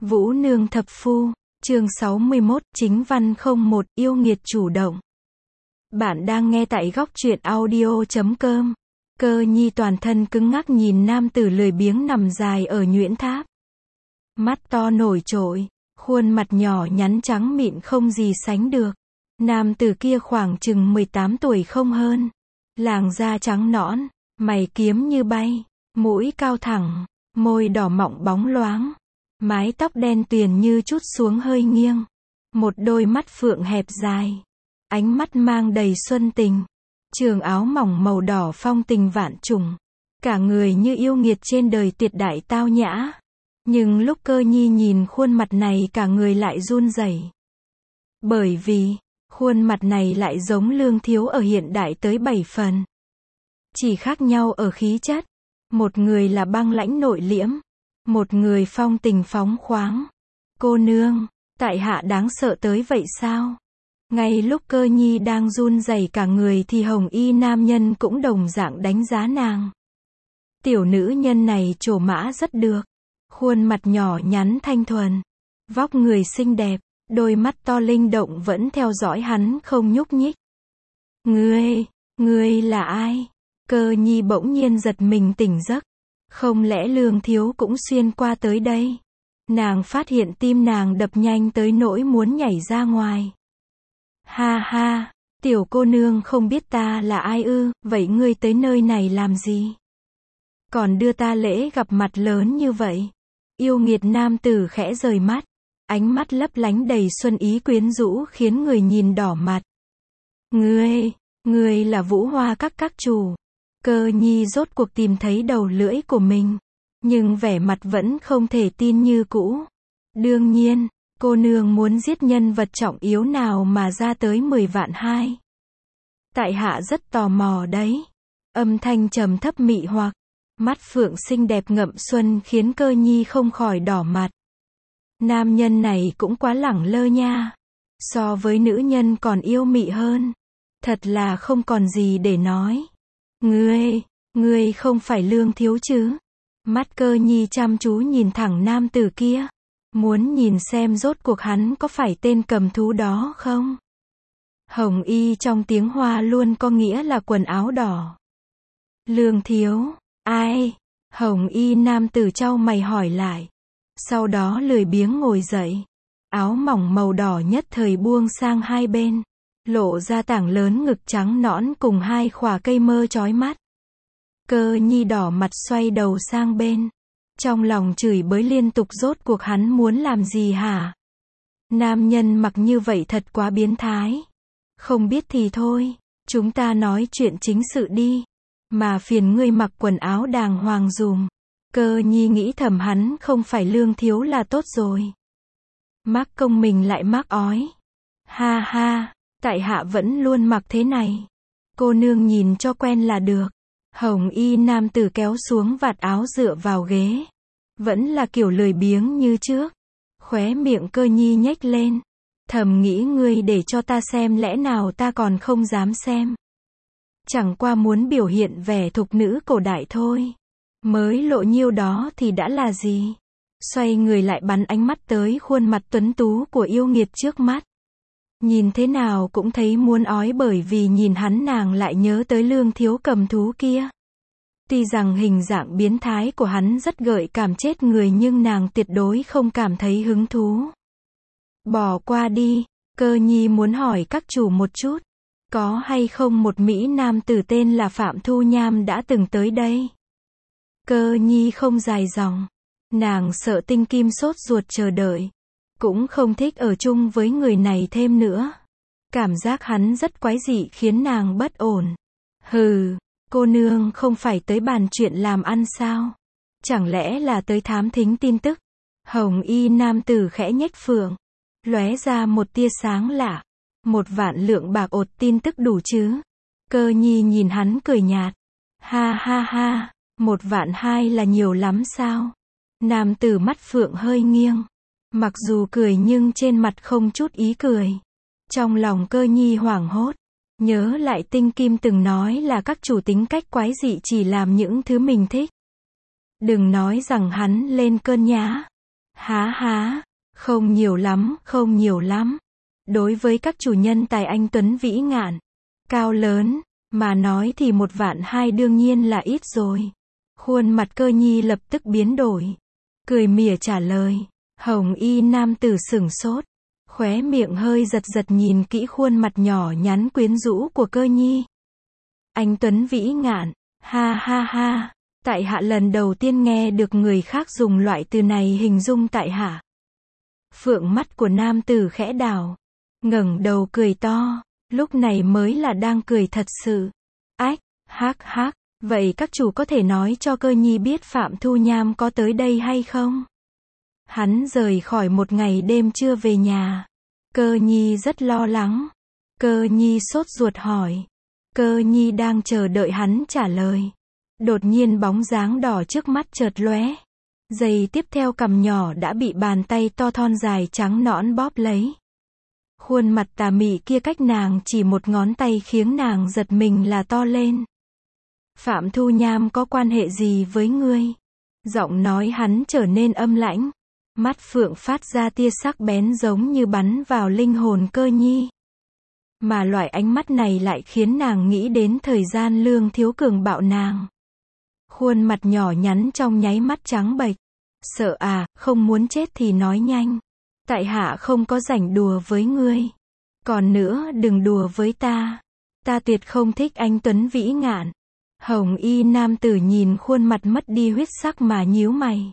Vũ Nương Thập Phu, chương 61, chính văn 01, yêu nghiệt chủ động. Bạn đang nghe tại góc truyện audio.com. Cơ Nhi toàn thân cứng ngắc nhìn nam tử lười biếng nằm dài ở nhuyễn tháp. Mắt to nổi trội, khuôn mặt nhỏ nhắn trắng mịn không gì sánh được. Nam tử kia khoảng chừng 18 tuổi không hơn. Làn da trắng nõn, mày kiếm như bay, mũi cao thẳng, môi đỏ mọng bóng loáng. Mái tóc đen tuyền như trút xuống hơi nghiêng. Một đôi mắt phượng hẹp dài. Ánh mắt mang đầy xuân tình. Trường áo mỏng màu đỏ phong tình vạn trùng. Cả người như yêu nghiệt trên đời tuyệt đại tao nhã. Nhưng lúc Cơ Nhi nhìn khuôn mặt này cả người lại run rẩy. Bởi vì, khuôn mặt này lại giống Lương Thiếu ở hiện đại tới 7 phần. Chỉ khác nhau ở khí chất. Một người là băng lãnh nội liễm. Một người phong tình phóng khoáng. Cô nương, tại hạ đáng sợ tới vậy sao? Ngay lúc Cơ Nhi đang run rẩy cả người thì hồng y nam nhân cũng đồng dạng đánh giá nàng. Tiểu nữ nhân này trổ mã rất được. Khuôn mặt nhỏ nhắn thanh thuần. Vóc người xinh đẹp. Đôi mắt to linh động vẫn theo dõi hắn không nhúc nhích. Ngươi là ai? Cơ Nhi bỗng nhiên giật mình tỉnh giấc. Không lẽ Lương Thiếu cũng xuyên qua tới đây? Nàng phát hiện tim nàng đập nhanh tới nỗi muốn nhảy ra ngoài. Ha ha, tiểu cô nương không biết ta là ai ư, vậy ngươi tới nơi này làm gì? Còn đưa ta lễ gặp mặt lớn như vậy. Yêu nghiệt nam tử khẽ rời mắt. Ánh mắt lấp lánh đầy xuân ý quyến rũ khiến người nhìn đỏ mặt. Ngươi là Vũ Hoa các chủ. Cơ Nhi rốt cuộc tìm thấy đầu lưỡi của mình. Nhưng vẻ mặt vẫn không thể tin như cũ. Đương nhiên, cô nương muốn giết nhân vật trọng yếu nào mà ra tới 10 vạn 2. Tại hạ rất tò mò đấy. Âm thanh trầm thấp mị hoặc. Mắt phượng xinh đẹp ngậm xuân khiến Cơ Nhi không khỏi đỏ mặt. Nam nhân này cũng quá lẳng lơ nha. So với nữ nhân còn yêu mị hơn. Thật là không còn gì để nói. Ngươi không phải Lương Thiếu chứ? Mắt Cơ Nhi chăm chú nhìn thẳng nam tử kia. Muốn nhìn xem rốt cuộc hắn có phải tên cầm thú đó không? Hồng y trong tiếng Hoa luôn có nghĩa là quần áo đỏ. Lương Thiếu, ai? Hồng y nam tử chau mày hỏi lại. Sau đó lười biếng ngồi dậy. Áo mỏng màu đỏ nhất thời buông sang hai bên. Lộ ra tảng lớn ngực trắng nõn cùng hai khỏa cây mơ chói mắt. Cơ Nhi đỏ mặt xoay đầu sang bên. Trong lòng chửi bới liên tục rốt cuộc hắn muốn làm gì hả? Nam nhân mặc như vậy thật quá biến thái. Không biết thì thôi, chúng ta nói chuyện chính sự đi. Mà phiền ngươi mặc quần áo đàng hoàng dùm. Cơ Nhi nghĩ thầm hắn không phải Lương Thiếu là tốt rồi. Mắc công mình lại mắc ói. Ha ha, tại hạ vẫn luôn mặc thế này. Cô nương nhìn cho quen là được. Hồng y nam tử kéo xuống vạt áo dựa vào ghế. Vẫn là kiểu lười biếng như trước. Khóe miệng Cơ Nhi nhếch lên. Thầm nghĩ ngươi để cho ta xem lẽ nào ta còn không dám xem. Chẳng qua muốn biểu hiện vẻ thục nữ cổ đại thôi. Mới lộ nhiêu đó thì đã là gì? Xoay người lại bắn ánh mắt tới khuôn mặt tuấn tú của yêu nghiệt trước mắt. Nhìn thế nào cũng thấy muốn ói bởi vì nhìn hắn nàng lại nhớ tới Lương Thiếu cầm thú kia. Tuy rằng hình dạng biến thái của hắn rất gợi cảm chết người nhưng nàng tuyệt đối không cảm thấy hứng thú. Bỏ qua đi, Cơ Nhi muốn hỏi các chủ một chút. Có hay không một Mỹ nam tử tên là Phạm Thu Nham đã từng tới đây? Cơ Nhi không dài dòng. Nàng sợ Tinh Kim sốt ruột chờ đợi. Cũng không thích ở chung với người này thêm nữa. Cảm giác hắn rất quái dị khiến nàng bất ổn. Hừ, cô nương không phải tới bàn chuyện làm ăn sao? Chẳng lẽ là tới thám thính tin tức? Hồng y nam tử khẽ nhếch phượng. Lóe ra một tia sáng lạ. 1 vạn lượng bạc ột tin tức đủ chứ? Cơ Nhi nhìn hắn cười nhạt. Ha ha ha, 1 vạn 2 là nhiều lắm sao? Nam tử mắt phượng hơi nghiêng. Mặc dù cười nhưng trên mặt không chút ý cười. Trong lòng Cơ Nhi hoảng hốt. Nhớ lại Tinh Kim từng nói là các chủ tính cách quái dị chỉ làm những thứ mình thích. Đừng nói rằng hắn lên cơn nhá. Há há, không nhiều lắm, không nhiều lắm. Đối với các chủ nhân tài anh tuấn vĩ ngạn, cao lớn, mà nói thì 1.200.000 đương nhiên là ít rồi. Khuôn mặt Cơ Nhi lập tức biến đổi. Cười mỉa trả lời. Hồng y nam tử sửng sốt. Khóe miệng hơi giật giật nhìn kỹ khuôn mặt nhỏ nhắn quyến rũ của Cơ Nhi. Anh tuấn vĩ ngạn, ha ha ha. Tại hạ lần đầu tiên nghe được người khác dùng loại từ này hình dung tại hạ. Phượng mắt của nam tử khẽ đảo, ngẩng đầu cười to, lúc này mới là đang cười thật sự. Ách, hắc hắc, vậy các chủ có thể nói cho Cơ Nhi biết Phạm Thu Nham có tới đây hay không? Hắn rời khỏi 1 ngày đêm chưa về nhà. Cơ Nhi rất lo lắng. Cơ Nhi sốt ruột hỏi. Cơ Nhi đang chờ đợi hắn trả lời. Đột nhiên bóng dáng đỏ trước mắt chợt lóe. Giây tiếp theo cằm nhỏ đã bị bàn tay to thon dài trắng nõn bóp lấy. Khuôn mặt tà mị kia cách nàng chỉ 1 ngón tay khiến nàng giật mình là to lên. Phạm Thu Nham có quan hệ gì với ngươi? Giọng nói hắn trở nên âm lãnh. Mắt phượng phát ra tia sắc bén giống như bắn vào linh hồn Cơ Nhi. Mà loại ánh mắt này lại khiến nàng nghĩ đến thời gian Lương Thiếu Cường bạo nàng. Khuôn mặt nhỏ nhắn trong nháy mắt trắng bệch. Sợ à, không muốn chết thì nói nhanh. Tại hạ không có rảnh đùa với ngươi. Còn nữa đừng đùa với ta. Ta tuyệt không thích anh tuấn vĩ ngạn. Hồng y nam tử nhìn khuôn mặt mất đi huyết sắc mà nhíu mày.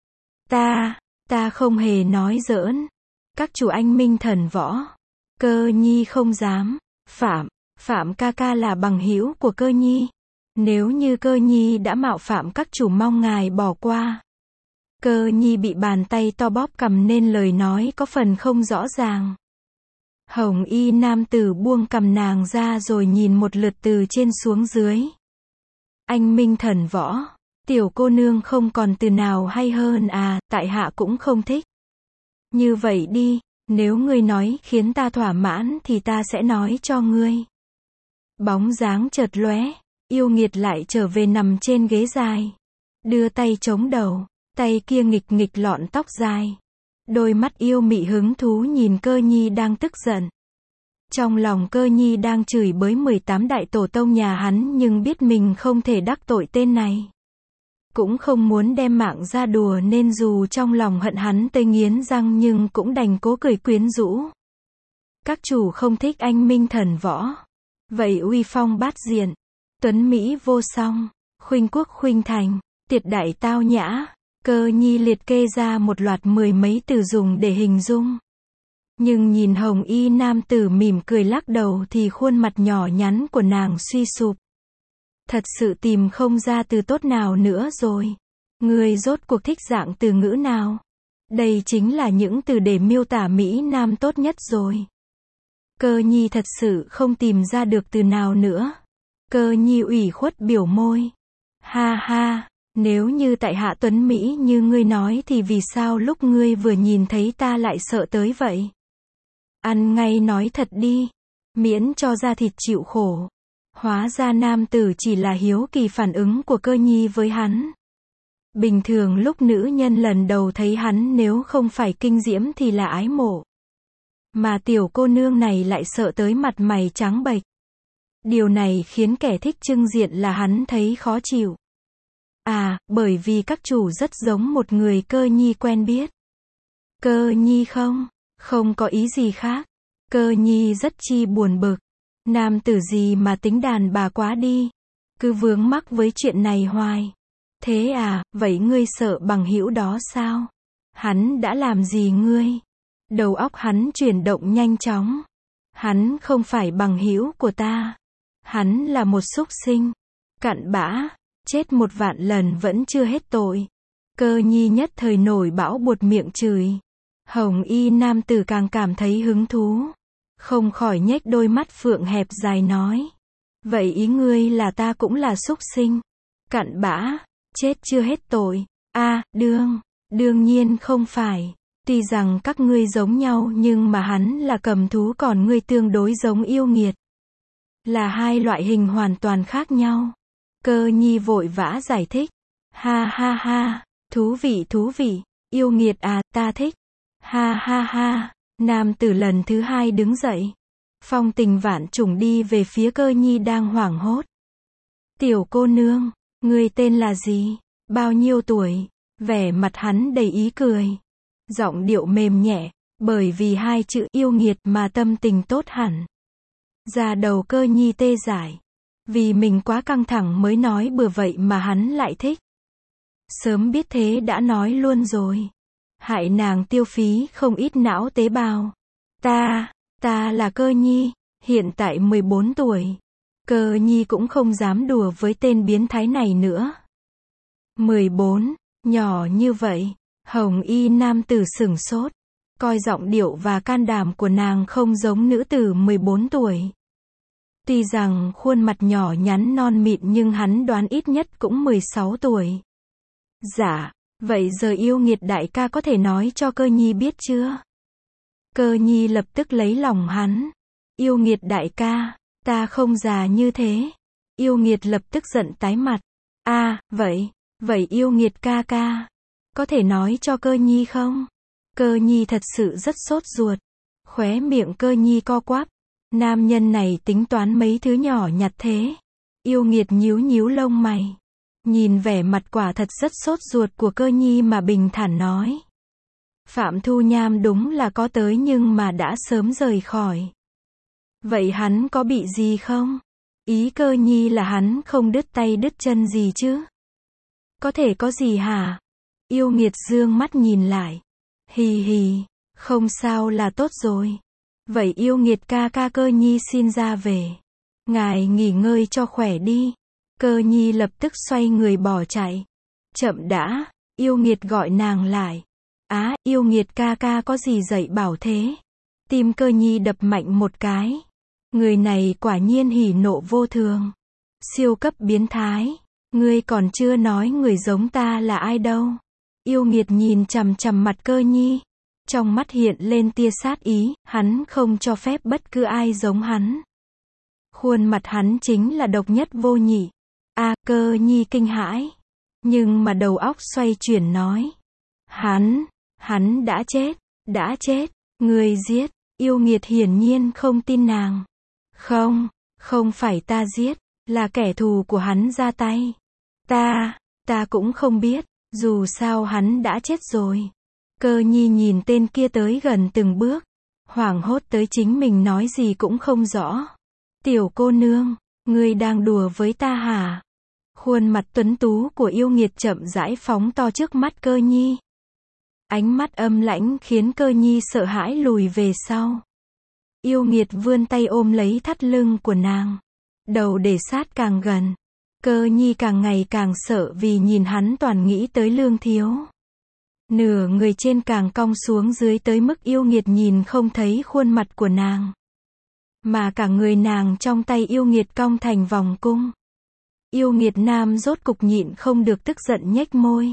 Ta không hề nói giỡn. Các chủ anh minh thần võ. Cơ Nhi không dám. Phạm ca ca là bằng hữu của Cơ Nhi. Nếu như Cơ Nhi đã mạo phạm các chủ mong ngài bỏ qua. Cơ Nhi bị bàn tay to bóp cằm nên lời nói có phần không rõ ràng. Hồng y nam tử buông cằm nàng ra rồi nhìn một lượt từ trên xuống dưới. Anh minh thần võ. Tiểu cô nương không còn từ nào hay hơn à, tại hạ cũng không thích. Như vậy đi, nếu ngươi nói khiến ta thỏa mãn thì ta sẽ nói cho ngươi. Bóng dáng chợt lóe, yêu nghiệt lại trở về nằm trên ghế dài. Đưa tay chống đầu, tay kia nghịch nghịch lọn tóc dài. Đôi mắt yêu mị hứng thú nhìn Cơ Nhi đang tức giận. Trong lòng Cơ Nhi đang chửi bới 18 đại tổ tông nhà hắn nhưng biết mình không thể đắc tội tên này. Cũng không muốn đem mạng ra đùa nên dù trong lòng hận hắn tới nghiến răng nhưng cũng đành cố cười quyến rũ. Các chủ không thích anh minh thần võ. Vậy uy phong bát diện, tuấn mỹ vô song, khuynh quốc khuynh thành, tiệt đại tao nhã. Cơ Nhi liệt kê ra một loạt 10 mấy từ dùng để hình dung. Nhưng nhìn hồng y nam tử mỉm cười lắc đầu thì khuôn mặt nhỏ nhắn của nàng suy sụp. Thật sự tìm không ra từ tốt nào nữa rồi. Ngươi rốt cuộc thích dạng từ ngữ nào? Đây chính là những từ để miêu tả Mỹ Nam tốt nhất rồi. Cơ Nhi thật sự không tìm ra được từ nào nữa. Cơ Nhi ủy khuất biểu môi. Ha ha, nếu như tại hạ tuấn Mỹ như ngươi nói thì vì sao lúc ngươi vừa nhìn thấy ta lại sợ tới vậy? Ăn ngay nói thật đi, miễn cho da thịt chịu khổ. Hóa ra nam tử chỉ là hiếu kỳ phản ứng của Cơ Nhi với hắn. Bình thường lúc nữ nhân lần đầu thấy hắn nếu không phải kinh diễm thì là ái mộ. Mà tiểu cô nương này lại sợ tới mặt mày trắng bệch. Điều này khiến kẻ thích trưng diện là hắn thấy khó chịu. À, bởi vì các chủ rất giống một người Cơ Nhi quen biết. Cơ Nhi không có ý gì khác. Cơ Nhi rất chi buồn bực. Nam tử gì mà tính đàn bà quá đi. Cứ vướng mắc với chuyện này hoài. Thế à, vậy ngươi sợ bằng hữu đó sao? Hắn đã làm gì ngươi? Đầu óc hắn chuyển động nhanh chóng. Hắn không phải bằng hữu của ta. Hắn là một súc sinh. Cặn bã. Chết 1.000.000 lần vẫn chưa hết tội. Cơ Nhi nhất thời nổi bão buột miệng chửi. Hồng y nam tử càng cảm thấy hứng thú. Không khỏi nhếch đôi mắt phượng hẹp dài nói. Vậy ý ngươi là ta cũng là súc sinh. Cặn bã. Chết chưa hết tội. À, đương nhiên không phải. Tuy rằng các ngươi giống nhau nhưng mà hắn là cầm thú còn ngươi tương đối giống yêu nghiệt. Là hai loại hình hoàn toàn khác nhau. Cơ Nhi vội vã giải thích. Ha ha ha, thú vị. Yêu nghiệt à, ta thích. Ha ha ha. Nam tử lần thứ hai đứng dậy. Phong tình vạn trùng đi về phía Cơ Nhi đang hoảng hốt. Tiểu cô nương, người tên là gì? Bao nhiêu tuổi? Vẻ mặt hắn đầy ý cười. Giọng điệu mềm nhẹ, bởi vì hai chữ yêu nghiệt mà tâm tình tốt hẳn. Da đầu Cơ Nhi tê dại. Vì mình quá căng thẳng mới nói bừa vậy mà hắn lại thích. Sớm biết thế đã nói luôn rồi. Hại nàng tiêu phí không ít não tế bào. Ta là Cơ Nhi, hiện tại 14 tuổi. Cơ Nhi cũng không dám đùa với tên biến thái này nữa. 14, nhỏ như vậy. Hồng y nam tử sửng sốt. Coi giọng điệu và can đảm của nàng không giống nữ tử 14 tuổi. Tuy rằng khuôn mặt nhỏ nhắn non mịn nhưng hắn đoán ít nhất cũng 16 tuổi. Dạ, vậy giờ yêu nghiệt đại ca có thể nói cho Cơ Nhi biết chưa? Cơ Nhi lập tức lấy lòng hắn. Yêu nghiệt đại ca, ta không già như thế. Yêu nghiệt lập tức giận tái mặt. Vậy yêu nghiệt ca ca, có thể nói cho Cơ Nhi không? Cơ Nhi thật sự rất sốt ruột. Khóe miệng Cơ Nhi co quắp. Nam nhân này tính toán mấy thứ nhỏ nhặt thế. Yêu nghiệt nhíu nhíu lông mày. Nhìn vẻ mặt quả thật rất sốt ruột của Cơ Nhi mà bình thản nói. Phạm Thu Nham đúng là có tới nhưng mà đã sớm rời khỏi. Vậy hắn có bị gì không? Ý Cơ Nhi là hắn không đứt tay đứt chân gì chứ? Có thể có gì hả? Yêu nghiệt dương mắt nhìn lại. Hì hì, không sao là tốt rồi. Vậy yêu nghiệt ca ca Cơ Nhi xin ra về. Ngài nghỉ ngơi cho khỏe đi. Cơ Nhi lập tức xoay người bỏ chạy. Chậm đã, yêu nghiệt gọi nàng lại. Yêu nghiệt ca ca có gì dạy bảo thế? Tim Cơ Nhi đập mạnh một cái. Người này quả nhiên hỉ nộ vô thường. Siêu cấp biến thái. Ngươi còn chưa nói người giống ta là ai đâu. Yêu nghiệt nhìn chằm chằm mặt Cơ Nhi. Trong mắt hiện lên tia sát ý, hắn không cho phép bất cứ ai giống hắn. Khuôn mặt hắn chính là độc nhất vô nhị. Cơ Nhi kinh hãi. Nhưng mà đầu óc xoay chuyển nói. Hắn đã chết, người giết. Yêu nghiệt hiển nhiên không tin nàng. Không phải ta giết, là kẻ thù của hắn ra tay. Ta cũng không biết, dù sao hắn đã chết rồi. Cơ Nhi nhìn tên kia tới gần từng bước, hoảng hốt tới chính mình nói gì cũng không rõ. Tiểu cô nương, ngươi đang đùa với ta hả? Khuôn mặt tuấn tú của yêu nghiệt chậm rãi phóng to trước mắt Cơ Nhi. Ánh mắt âm lãnh khiến Cơ Nhi sợ hãi lùi về sau. Yêu nghiệt vươn tay ôm lấy thắt lưng của nàng. Đầu để sát càng gần. Cơ Nhi càng ngày càng sợ vì nhìn hắn toàn nghĩ tới Lương Thiếu. Nửa người trên càng cong xuống dưới tới mức yêu nghiệt nhìn không thấy khuôn mặt của nàng. Mà cả người nàng trong tay yêu nghiệt cong thành vòng cung. Yêu nghiệt nam rốt cục nhịn không được tức giận nhếch môi.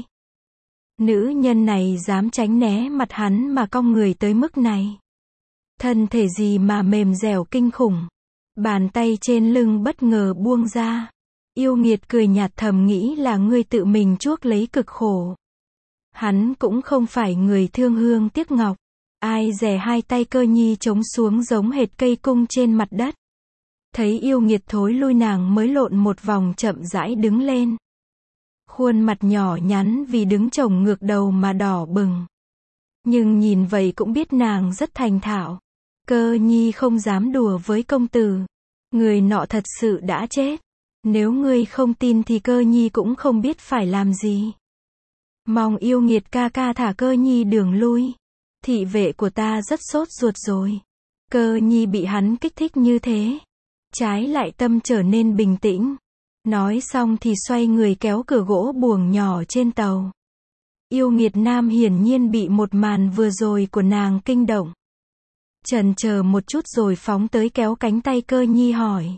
Nữ nhân này dám tránh né mặt hắn mà cong người tới mức này. Thân thể gì mà mềm dẻo kinh khủng. Bàn tay trên lưng bất ngờ buông ra. Yêu nghiệt cười nhạt thầm nghĩ là ngươi tự mình chuốc lấy cực khổ. Hắn cũng không phải người thương hương tiếc ngọc. Ai dè hai tay Cơ Nhi chống xuống giống hệt cây cung trên mặt đất. Thấy yêu nghiệt thối lui nàng mới lộn một vòng chậm rãi đứng lên. Khuôn mặt nhỏ nhắn vì đứng chồng ngược đầu mà đỏ bừng. Nhưng nhìn vậy cũng biết nàng rất thành thạo. Cơ Nhi không dám đùa với công tử. Người nọ thật sự đã chết. Nếu ngươi không tin thì Cơ Nhi cũng không biết phải làm gì. Mong yêu nghiệt ca ca thả Cơ Nhi đường lui. Thị vệ của ta rất sốt ruột rồi. Cơ Nhi bị hắn kích thích như thế. Trái lại tâm trở nên bình tĩnh. Nói xong thì xoay người kéo cửa gỗ buồng nhỏ trên tàu. Yêu nghiệt nam hiển nhiên bị một màn vừa rồi của nàng kinh động. Chần chờ một chút rồi phóng tới kéo cánh tay Cơ Nhi hỏi.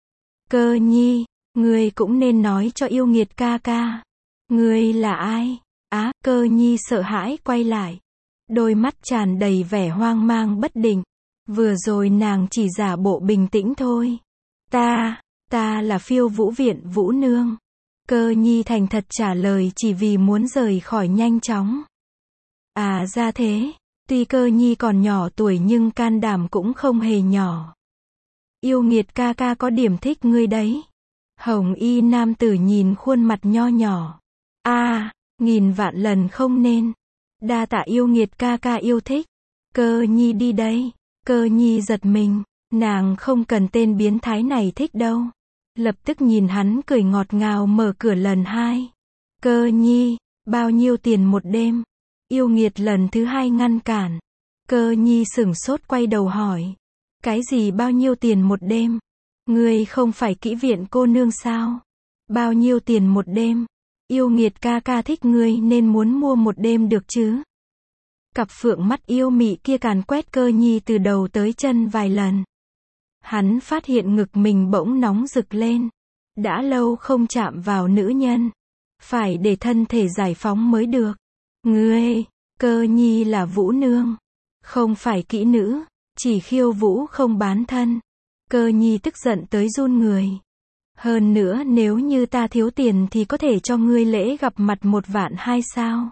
Cơ Nhi, ngươi cũng nên nói cho yêu nghiệt ca ca. Ngươi là ai? Cơ Nhi sợ hãi quay lại. Đôi mắt tràn đầy vẻ hoang mang bất định. Vừa rồi nàng chỉ giả bộ bình tĩnh thôi. Ta là Phiêu Vũ Viện Vũ Nương. Cơ Nhi thành thật trả lời chỉ vì muốn rời khỏi nhanh chóng. À ra thế, tuy Cơ Nhi còn nhỏ tuổi nhưng can đảm cũng không hề nhỏ. Yêu nghiệt ca ca có điểm thích ngươi đấy. Hồng y nam tử nhìn khuôn mặt nho nhỏ. Nghìn vạn lần không nên. Đa tạ yêu nghiệt ca ca yêu thích. Cơ Nhi đi đây. Cơ Nhi giật mình. Nàng không cần tên biến thái này thích đâu. Lập tức nhìn hắn cười ngọt ngào mở cửa lần hai. Cơ Nhi, bao nhiêu tiền một đêm? Yêu nghiệt lần thứ hai ngăn cản. Cơ Nhi sửng sốt quay đầu hỏi. Cái gì bao nhiêu tiền một đêm? Ngươi không phải kỹ viện cô nương sao? Bao nhiêu tiền một đêm? Yêu nghiệt ca ca thích ngươi nên muốn mua một đêm được chứ? Cặp phượng mắt yêu mị kia càn quét Cơ Nhi từ đầu tới chân vài lần. Hắn phát hiện ngực mình bỗng nóng rực lên. Đã lâu không chạm vào nữ nhân. Phải để thân thể giải phóng mới được. Ngươi, Cơ Nhi là vũ nương. Không phải kỹ nữ. Chỉ khiêu vũ không bán thân. Cơ Nhi tức giận tới run người. Hơn nữa nếu như ta thiếu tiền thì có thể cho ngươi lễ gặp mặt 1.200.000 sao?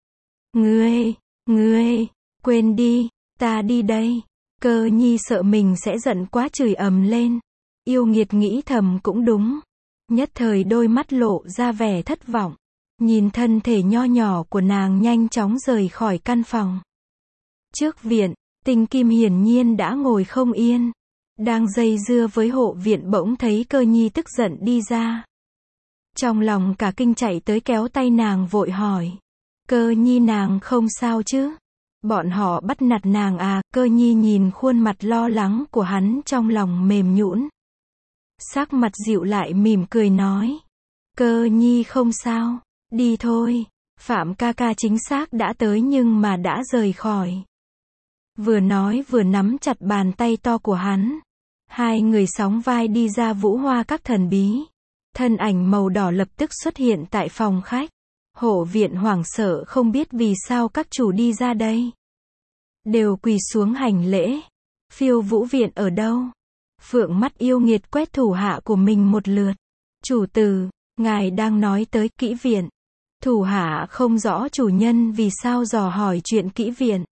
Ngươi, quên đi, ta đi đây. Cơ Nhi sợ mình sẽ giận quá chửi ầm lên. Yêu nghiệt nghĩ thầm cũng đúng. Nhất thời đôi mắt lộ ra vẻ thất vọng. Nhìn thân thể nho nhỏ của nàng nhanh chóng rời khỏi căn phòng. Trước viện, Tinh Kim hiển nhiên đã ngồi không yên. Đang dây dưa với hộ viện bỗng thấy Cơ Nhi tức giận đi ra. Trong lòng cả kinh chạy tới kéo tay nàng vội hỏi. Cơ Nhi nàng không sao chứ? Bọn họ bắt nạt nàng à? Cơ Nhi nhìn khuôn mặt lo lắng của hắn trong lòng mềm nhũn. Sắc mặt dịu lại mỉm cười nói. Cơ Nhi không sao, đi thôi. Phạm ca ca chính xác đã tới nhưng mà đã rời khỏi. Vừa nói vừa nắm chặt bàn tay to của hắn. Hai người sóng vai đi ra Vũ Hoa các thần bí. Thân ảnh màu đỏ lập tức xuất hiện tại phòng khách. Hộ viện hoảng sợ không biết vì sao các chủ đi ra đây. Đều quỳ xuống hành lễ. Phiêu Vũ viện ở đâu? Phượng mắt yêu nghiệt quét thủ hạ của mình một lượt. Chủ tử, ngài đang nói tới kỹ viện. Thủ hạ không rõ chủ nhân vì sao dò hỏi chuyện kỹ viện.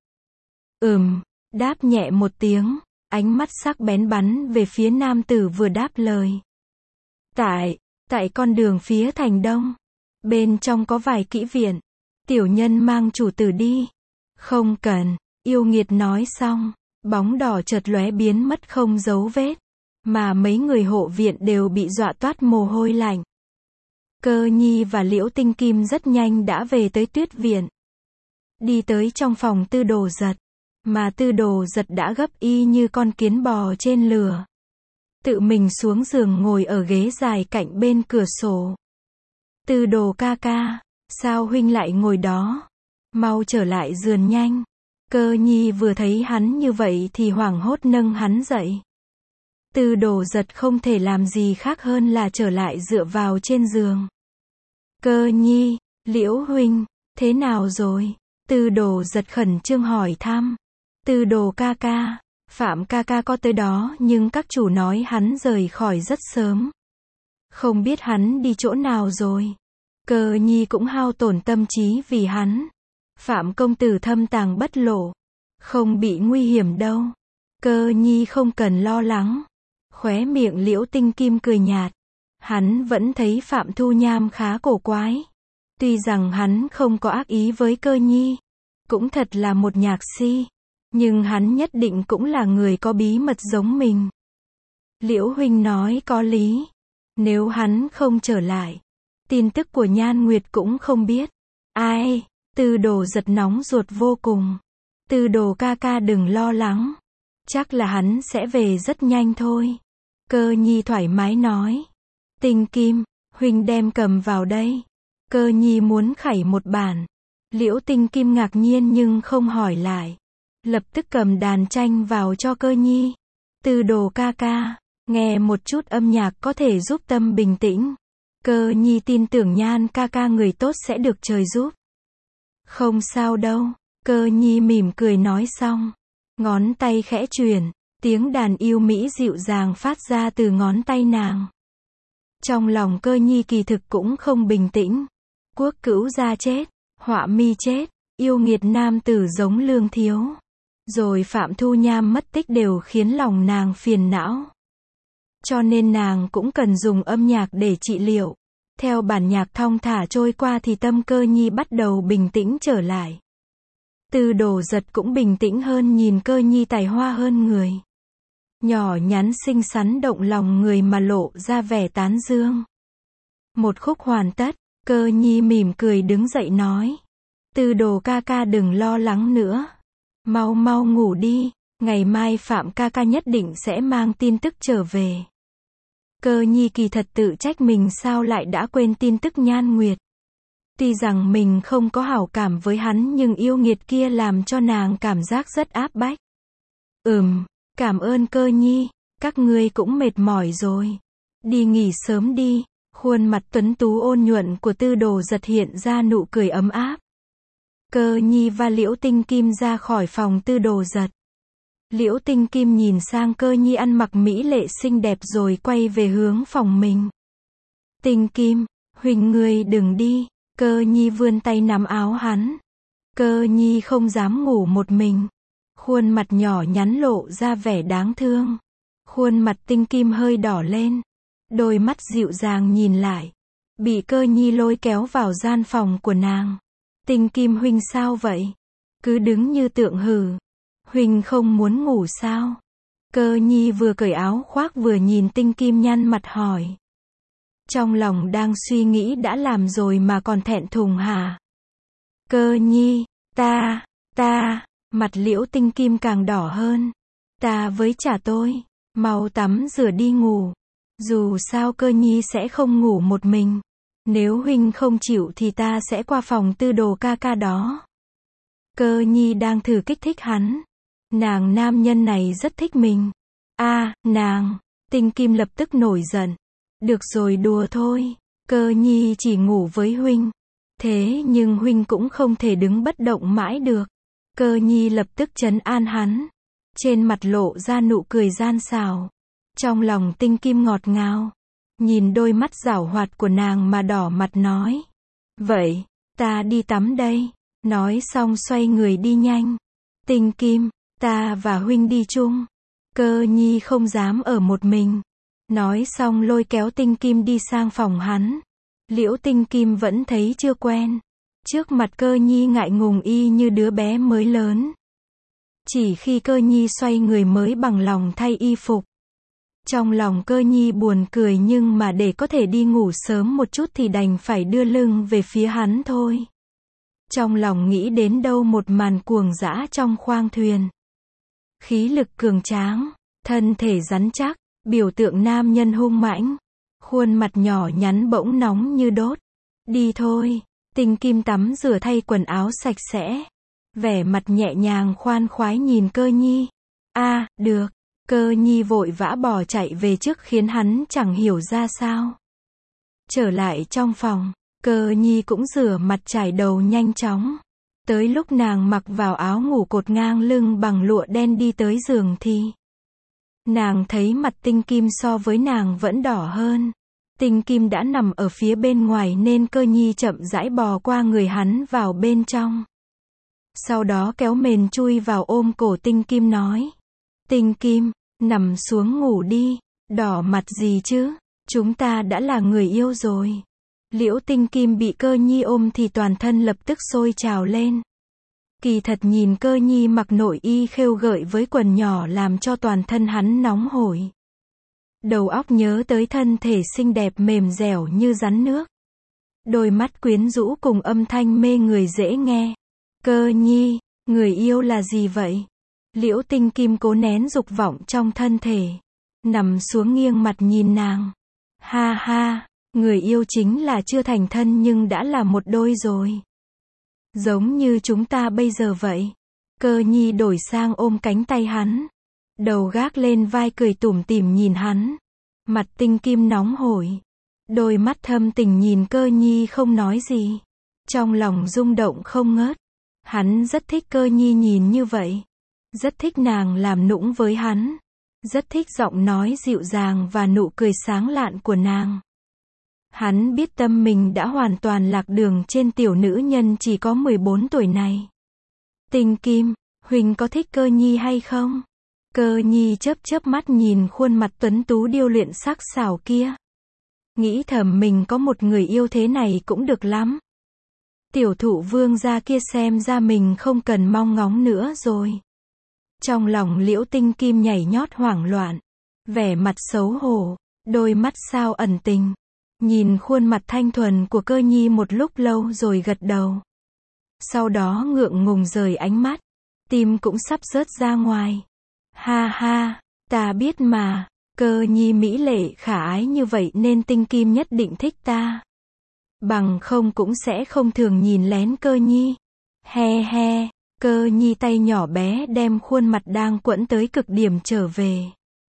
Đáp nhẹ một tiếng, ánh mắt sắc bén bắn về phía nam tử vừa đáp lời. Tại con đường phía thành đông. Bên trong có vài kỹ viện. Tiểu nhân mang chủ tử đi. Không cần, yêu nghiệt nói xong, bóng đỏ chợt lóe biến mất không dấu vết. Mà mấy người hộ viện đều bị dọa toát mồ hôi lạnh. Cơ Nhi và Liễu Tinh Kim rất nhanh đã về tới Tuyết viện. Đi tới trong phòng Tư Đồ Giật. Mà Tư Đồ Giật đã gấp y như con kiến bò trên lửa. Tự mình xuống giường ngồi ở ghế dài cạnh bên cửa sổ. Tư Đồ ca ca, sao huynh lại ngồi đó? Mau trở lại giường nhanh. Cơ Nhi vừa thấy hắn như vậy thì hoảng hốt nâng hắn dậy. Tư Đồ Giật không thể làm gì khác hơn là trở lại dựa vào trên giường. Cơ Nhi, Liễu huynh, thế nào rồi? Tư Đồ Giật khẩn trương hỏi thăm. Tư Đồ ca ca, Phạm ca ca có tới đó nhưng các chủ nói hắn rời khỏi rất sớm. Không biết hắn đi chỗ nào rồi. Cơ Nhi cũng hao tổn tâm trí vì hắn. Phạm công tử thâm tàng bất lộ. Không bị nguy hiểm đâu. Cơ Nhi không cần lo lắng. Khóe miệng Liễu Tinh Kim cười nhạt. Hắn vẫn thấy Phạm Thu Nham khá cổ quái. Tuy rằng hắn không có ác ý với Cơ Nhi. Cũng thật là một nhạc si. Nhưng hắn nhất định cũng là người có bí mật giống mình. Liễu huynh nói có lý. Nếu hắn không trở lại, tin tức của Nhan Nguyệt cũng không biết. Ai? Tư Đồ Giật nóng ruột vô cùng. Tư Đồ ca ca đừng lo lắng. Chắc là hắn sẽ về rất nhanh thôi. Cơ Nhi thoải mái nói. Tinh Kim, huynh đem cầm vào đây. Cơ Nhi muốn khảy một bản. Liễu Tinh Kim ngạc nhiên nhưng không hỏi lại. Lập tức cầm đàn tranh vào cho Cơ Nhi. Tư Đồ ca ca, nghe một chút âm nhạc có thể giúp tâm bình tĩnh. Cơ Nhi tin tưởng Nhan ca ca người tốt sẽ được trời giúp. Không sao đâu. Cơ Nhi mỉm cười nói xong. Ngón tay khẽ chuyển. Tiếng đàn yêu mỹ dịu dàng phát ra từ ngón tay nàng. Trong lòng Cơ Nhi kỳ thực cũng không bình tĩnh. Quốc Cữu gia chết. Họa Mi chết. yêu nghiệt nam tử giống Lương Thiếu, rồi Phạm Thu Nham mất tích đều khiến lòng nàng phiền não. Cho nên nàng cũng cần dùng âm nhạc để trị liệu. Theo bản nhạc thong thả trôi qua thì tâm Cơ Nhi bắt đầu bình tĩnh trở lại. Tư Đồ Giật cũng bình tĩnh hơn, nhìn Cơ Nhi tài hoa hơn người. Nhỏ nhắn xinh xắn động lòng người mà lộ ra vẻ tán dương. Một khúc hoàn tất, Cơ Nhi mỉm cười đứng dậy nói. Tư Đồ ca ca đừng lo lắng nữa. Mau mau ngủ đi, ngày mai Phạm ca ca nhất định sẽ mang tin tức trở về. Cơ Nhi kỳ thật tự trách mình sao lại đã quên tin tức Nhan Nguyệt. Tuy rằng mình không có hảo cảm với hắn nhưng yêu nghiệt kia làm cho nàng cảm giác rất áp bách. Cảm ơn Cơ Nhi, các ngươi cũng mệt mỏi rồi. Đi nghỉ sớm đi. Khuôn mặt tuấn tú ôn nhuận của Tư Đồ Giật hiện ra nụ cười ấm áp. Cơ Nhi và Liễu Tinh Kim ra khỏi phòng Tư Đồ Giật. Liễu Tinh Kim nhìn sang Cơ Nhi ăn mặc mỹ lệ xinh đẹp rồi quay về hướng phòng mình. Tinh Kim, huynh ngươi đừng đi. Cơ Nhi vươn tay nắm áo hắn. Cơ Nhi không dám ngủ một mình. Khuôn mặt nhỏ nhắn lộ ra vẻ đáng thương. Khuôn mặt Tinh Kim hơi đỏ lên. Đôi mắt dịu dàng nhìn lại. Bị Cơ Nhi lôi kéo vào gian phòng của nàng. Tinh Kim huynh sao vậy? Cứ đứng như tượng hừ. Huynh không muốn ngủ sao? Cơ Nhi vừa cởi áo khoác vừa nhìn Tinh Kim nhăn mặt hỏi. Trong lòng đang suy nghĩ đã làm rồi mà còn thẹn thùng hả? Cơ Nhi, ta, mặt Liễu Tinh Kim càng đỏ hơn. Ta với trả tôi, mau tắm rửa đi ngủ. Dù sao Cơ Nhi sẽ không ngủ một mình. Nếu huynh không chịu thì ta sẽ qua phòng Tư Đồ ca ca đó. Cơ Nhi đang thử kích thích hắn. Nàng nam nhân này rất thích mình. Nàng, Tinh Kim lập tức nổi giận. Được rồi, đùa thôi. Cơ Nhi chỉ ngủ với huynh. Thế nhưng huynh cũng không thể đứng bất động mãi được. Cơ Nhi lập tức trấn an hắn. Trên mặt lộ ra nụ cười gian xảo. Trong lòng Tinh Kim ngọt ngào. Nhìn đôi mắt giảo hoạt của nàng mà đỏ mặt nói. Vậy, ta đi tắm đây. Nói xong xoay người đi nhanh. Tinh Kim, ta và huynh đi chung. Cơ Nhi không dám ở một mình. Nói xong lôi kéo Tinh Kim đi sang phòng hắn. Liễu Tinh Kim vẫn thấy chưa quen. Trước mặt Cơ Nhi ngại ngùng y như đứa bé mới lớn. Chỉ khi Cơ Nhi xoay người mới bằng lòng thay y phục. Trong lòng Cơ Nhi buồn cười nhưng mà để có thể đi ngủ sớm một chút thì đành phải đưa lưng về phía hắn thôi. Trong lòng nghĩ đến đâu một màn cuồng dã trong khoang thuyền. Khí lực cường tráng, thân thể rắn chắc, biểu tượng nam nhân hung mãnh. Khuôn mặt nhỏ nhắn bỗng nóng như đốt. Đi thôi. Tinh Kim tắm rửa thay quần áo sạch sẽ. Vẻ mặt nhẹ nhàng khoan khoái nhìn Cơ Nhi. Được. Cơ Nhi vội vã bỏ chạy về trước khiến hắn chẳng hiểu ra sao. Trở lại trong phòng, Cơ Nhi cũng rửa mặt trải đầu nhanh chóng. Tới lúc nàng mặc vào áo ngủ cột ngang lưng bằng lụa đen đi tới giường thì nàng thấy mặt Tinh Kim so với nàng vẫn đỏ hơn. Tinh Kim đã nằm ở phía bên ngoài nên Cơ Nhi chậm rãi bò qua người hắn vào bên trong. Sau đó kéo mền chui vào ôm cổ Tinh Kim nói. Tinh Kim, nằm xuống ngủ đi, đỏ mặt gì chứ, chúng ta đã là người yêu rồi. Liễu Tinh Kim bị Cơ Nhi ôm thì toàn thân lập tức sôi trào lên. Kỳ thật nhìn Cơ Nhi mặc nội y khêu gợi với quần nhỏ làm cho toàn thân hắn nóng hổi. Đầu óc nhớ tới thân thể xinh đẹp mềm dẻo như rắn nước. Đôi mắt quyến rũ cùng âm thanh mê người dễ nghe. Cơ Nhi, người yêu là gì vậy? Liễu Tinh Kim cố nén dục vọng trong thân thể. Nằm xuống nghiêng mặt nhìn nàng. Ha ha, người yêu chính là chưa thành thân nhưng đã là một đôi rồi. Giống như chúng ta bây giờ vậy. Cơ Nhi đổi sang ôm cánh tay hắn. Đầu gác lên vai cười tủm tỉm nhìn hắn. Mặt Tinh Kim nóng hổi. Đôi mắt thâm tình nhìn Cơ Nhi không nói gì. Trong lòng rung động không ngớt. Hắn rất thích Cơ Nhi nhìn như vậy. Rất thích nàng làm nũng với hắn. Rất thích giọng nói dịu dàng và nụ cười sáng lạn của nàng. Hắn biết tâm mình đã hoàn toàn lạc đường trên tiểu nữ nhân chỉ có 14 tuổi này. Tinh Kim, huynh có thích Cơ Nhi hay không? Cơ Nhi chớp chớp mắt nhìn khuôn mặt tuấn tú điêu luyện sắc sảo kia. Nghĩ thầm mình có một người yêu thế này cũng được lắm. Tiểu thụ vương gia kia xem ra mình không cần mong ngóng nữa rồi. Trong lòng Liễu Tinh Kim nhảy nhót hoảng loạn. Vẻ mặt xấu hổ, đôi mắt sao ẩn tình. Nhìn khuôn mặt thanh thuần của Cơ Nhi một lúc lâu rồi gật đầu. Sau đó ngượng ngùng rời ánh mắt. Tim cũng sắp rớt ra ngoài. Ha ha, ta biết mà, Cơ Nhi mỹ lệ khả ái như vậy nên Tinh Kim nhất định thích ta. Bằng không cũng sẽ không thường nhìn lén Cơ Nhi. He he, Cơ Nhi tay nhỏ bé đem khuôn mặt đang quẫn tới cực điểm trở về.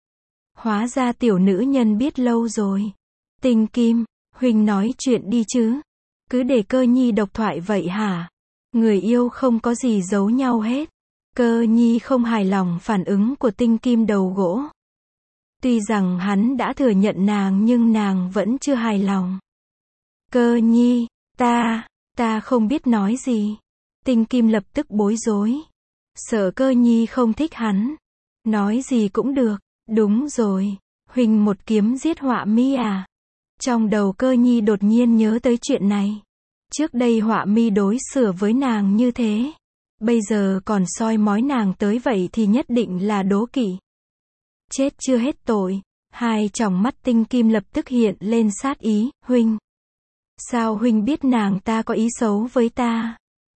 Hóa ra tiểu nữ nhân biết lâu rồi. Tinh Kim, huynh nói chuyện đi chứ. Cứ để Cơ Nhi độc thoại vậy hả? Người yêu không có gì giấu nhau hết. Cơ Nhi không hài lòng phản ứng của Tinh Kim đầu gỗ. Tuy rằng hắn đã thừa nhận nàng nhưng nàng vẫn chưa hài lòng. Cơ Nhi, ta không biết nói gì. Tinh Kim lập tức bối rối. Sợ Cơ Nhi không thích hắn. Nói gì cũng được. Đúng rồi, huynh một kiếm giết Họa Mi à? Trong đầu Cơ Nhi đột nhiên nhớ tới chuyện này. Trước đây Họa Mi đối xử với nàng như thế. Bây giờ còn soi mói nàng tới vậy thì nhất định là đố kỵ. Chết chưa hết tội. Hai tròng mắt Tinh Kim lập tức hiện lên sát ý. Huynh, sao huynh biết nàng ta có ý xấu với ta?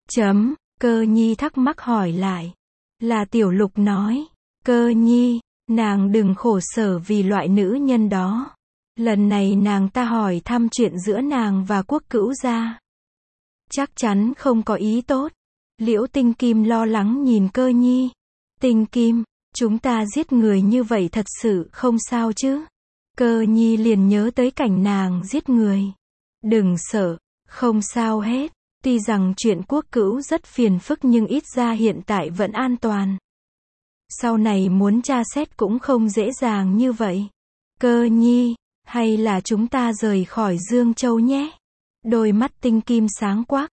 Cơ Nhi thắc mắc hỏi lại. Là Tiểu Lục nói. Cơ Nhi, nàng đừng khổ sở vì loại nữ nhân đó. Lần này nàng ta hỏi thăm chuyện giữa nàng và Quốc Cữu gia. Chắc chắn không có ý tốt. Liễu Tinh Kim lo lắng nhìn Cơ Nhi. Tinh Kim, chúng ta giết người như vậy thật sự không sao chứ? Cơ Nhi liền nhớ tới cảnh nàng giết người. Đừng sợ, không sao hết. Tuy rằng chuyện Quốc Cữu rất phiền phức nhưng ít ra hiện tại vẫn an toàn. Sau này muốn tra xét cũng không dễ dàng như vậy. Cơ Nhi, hay là chúng ta rời khỏi Dương Châu nhé? Đôi mắt Tinh Kim sáng quắc.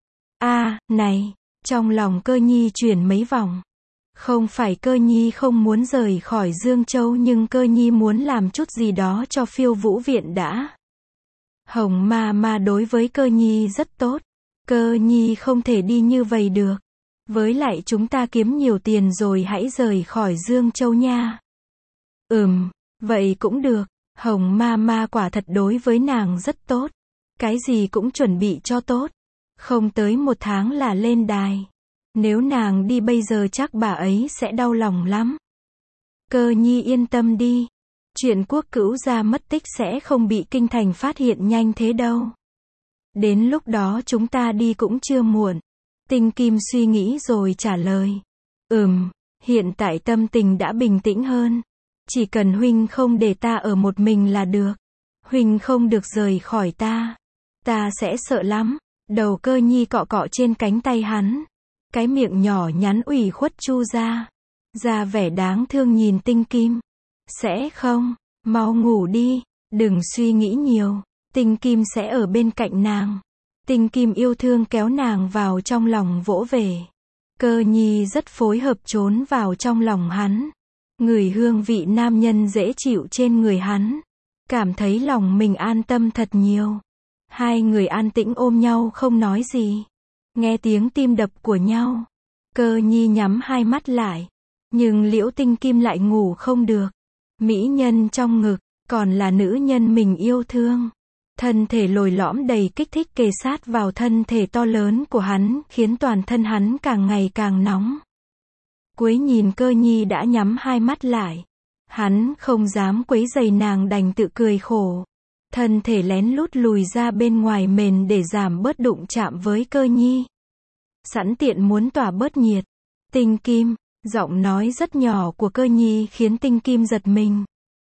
Này, trong lòng Cơ Nhi chuyển mấy vòng. Không phải Cơ Nhi không muốn rời khỏi Dương Châu nhưng Cơ Nhi muốn làm chút gì đó cho Phiêu Vũ Viện đã. Hồng Ma đối với Cơ Nhi rất tốt. Cơ Nhi không thể đi như vậy được. Với lại chúng ta kiếm nhiều tiền rồi hãy rời khỏi Dương Châu nha. Vậy cũng được. Hồng Ma quả thật đối với nàng rất tốt. Cái gì cũng chuẩn bị cho tốt. Không tới 1 tháng là lên đài. Nếu nàng đi bây giờ chắc bà ấy sẽ đau lòng lắm. Cơ Nhi yên tâm đi. Chuyện Quốc Cữu gia mất tích sẽ không bị kinh thành phát hiện nhanh thế đâu. Đến lúc đó chúng ta đi cũng chưa muộn. Tinh Kim suy nghĩ rồi trả lời. Hiện tại tâm tình đã bình tĩnh hơn. Chỉ cần huynh không để ta ở một mình là được. Huynh không được rời khỏi ta. Ta sẽ sợ lắm. Đầu Cơ Nhi cọ cọ trên cánh tay hắn. Cái miệng nhỏ nhắn ủy khuất chu ra vẻ đáng thương nhìn Tinh Kim. Sẽ không, mau ngủ đi, đừng suy nghĩ nhiều. Tinh Kim sẽ ở bên cạnh nàng. Tinh Kim yêu thương kéo nàng vào trong lòng vỗ về. Cơ Nhi rất phối hợp trốn vào trong lòng hắn. Ngửi hương vị nam nhân dễ chịu trên người hắn. Cảm thấy lòng mình an tâm thật nhiều. Hai người an tĩnh ôm nhau không nói gì. Nghe tiếng tim đập của nhau. Cơ Nhi nhắm hai mắt lại. Nhưng Liễu Tinh Kim lại ngủ không được. Mỹ nhân trong ngực, còn là nữ nhân mình yêu thương. Thân thể lồi lõm đầy kích thích kề sát vào thân thể to lớn của hắn, khiến toàn thân hắn càng ngày càng nóng. Cuối nhìn Cơ Nhi đã nhắm hai mắt lại. Hắn không dám quấy rầy nàng đành tự cười khổ. Thân thể lén lút lùi ra bên ngoài mền để giảm bớt đụng chạm với Cơ Nhi. Sẵn tiện muốn tỏa bớt nhiệt. Tinh Kim, giọng nói rất nhỏ của Cơ Nhi khiến Tinh Kim giật mình.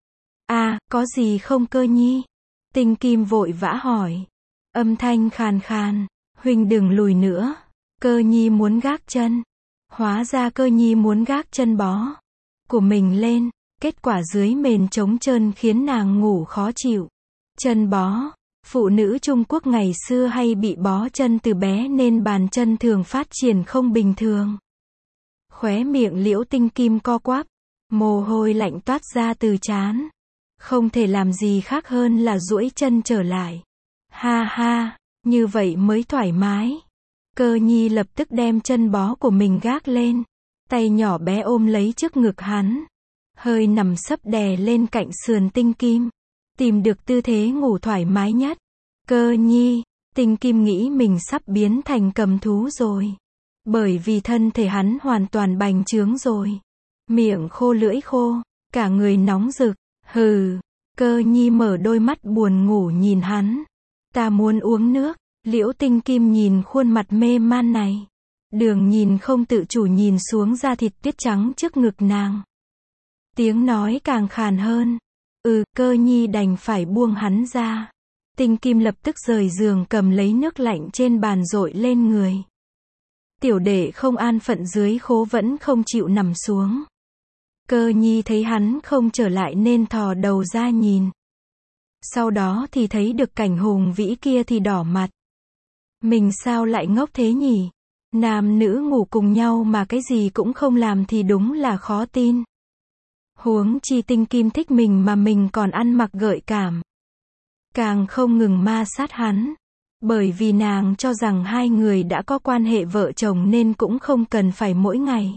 Có gì không Cơ Nhi? Tinh Kim vội vã hỏi. Âm thanh khàn khàn. Huynh đừng lùi nữa. Cơ Nhi muốn gác chân. Hóa ra Cơ Nhi muốn gác chân bó của mình lên. Kết quả dưới mền trống trơn khiến nàng ngủ khó chịu. Chân bó. Phụ nữ Trung Quốc ngày xưa hay bị bó chân từ bé nên bàn chân thường phát triển không bình thường. Khóe miệng Liễu Tinh Kim co quắp, mồ hôi lạnh toát ra từ trán. Không thể làm gì khác hơn là duỗi chân trở lại. Ha ha, như vậy mới thoải mái. Cơ Nhi lập tức đem chân bó của mình gác lên. Tay nhỏ bé ôm lấy trước ngực hắn. Hơi nằm sấp đè lên cạnh sườn Tinh Kim. Tìm được tư thế ngủ thoải mái nhất. Cơ Nhi, Tinh Kim nghĩ mình sắp biến thành cầm thú rồi. Bởi vì thân thể hắn hoàn toàn bành trướng rồi. Miệng khô lưỡi khô, cả người nóng rực. Hừ, Cơ Nhi mở đôi mắt buồn ngủ nhìn hắn. Ta muốn uống nước. Liễu Tinh Kim nhìn khuôn mặt mê man này. Đường nhìn không tự chủ nhìn xuống da thịt tuyết trắng trước ngực nàng. Tiếng nói càng khàn hơn. Cơ Nhi đành phải buông hắn ra. Tinh Kim lập tức rời giường cầm lấy nước lạnh trên bàn dội lên người. Tiểu đệ không an phận dưới khố vẫn không chịu nằm xuống. Cơ Nhi thấy hắn không trở lại nên thò đầu ra nhìn. Sau đó thì thấy được cảnh hùng vĩ kia thì đỏ mặt. Mình sao lại ngốc thế nhỉ? Nam nữ ngủ cùng nhau mà cái gì cũng không làm thì đúng là khó tin. Huống chi Tinh Kim thích mình mà mình còn ăn mặc gợi cảm. Càng không ngừng ma sát hắn. Bởi vì nàng cho rằng hai người đã có quan hệ vợ chồng nên cũng không cần phải mỗi ngày.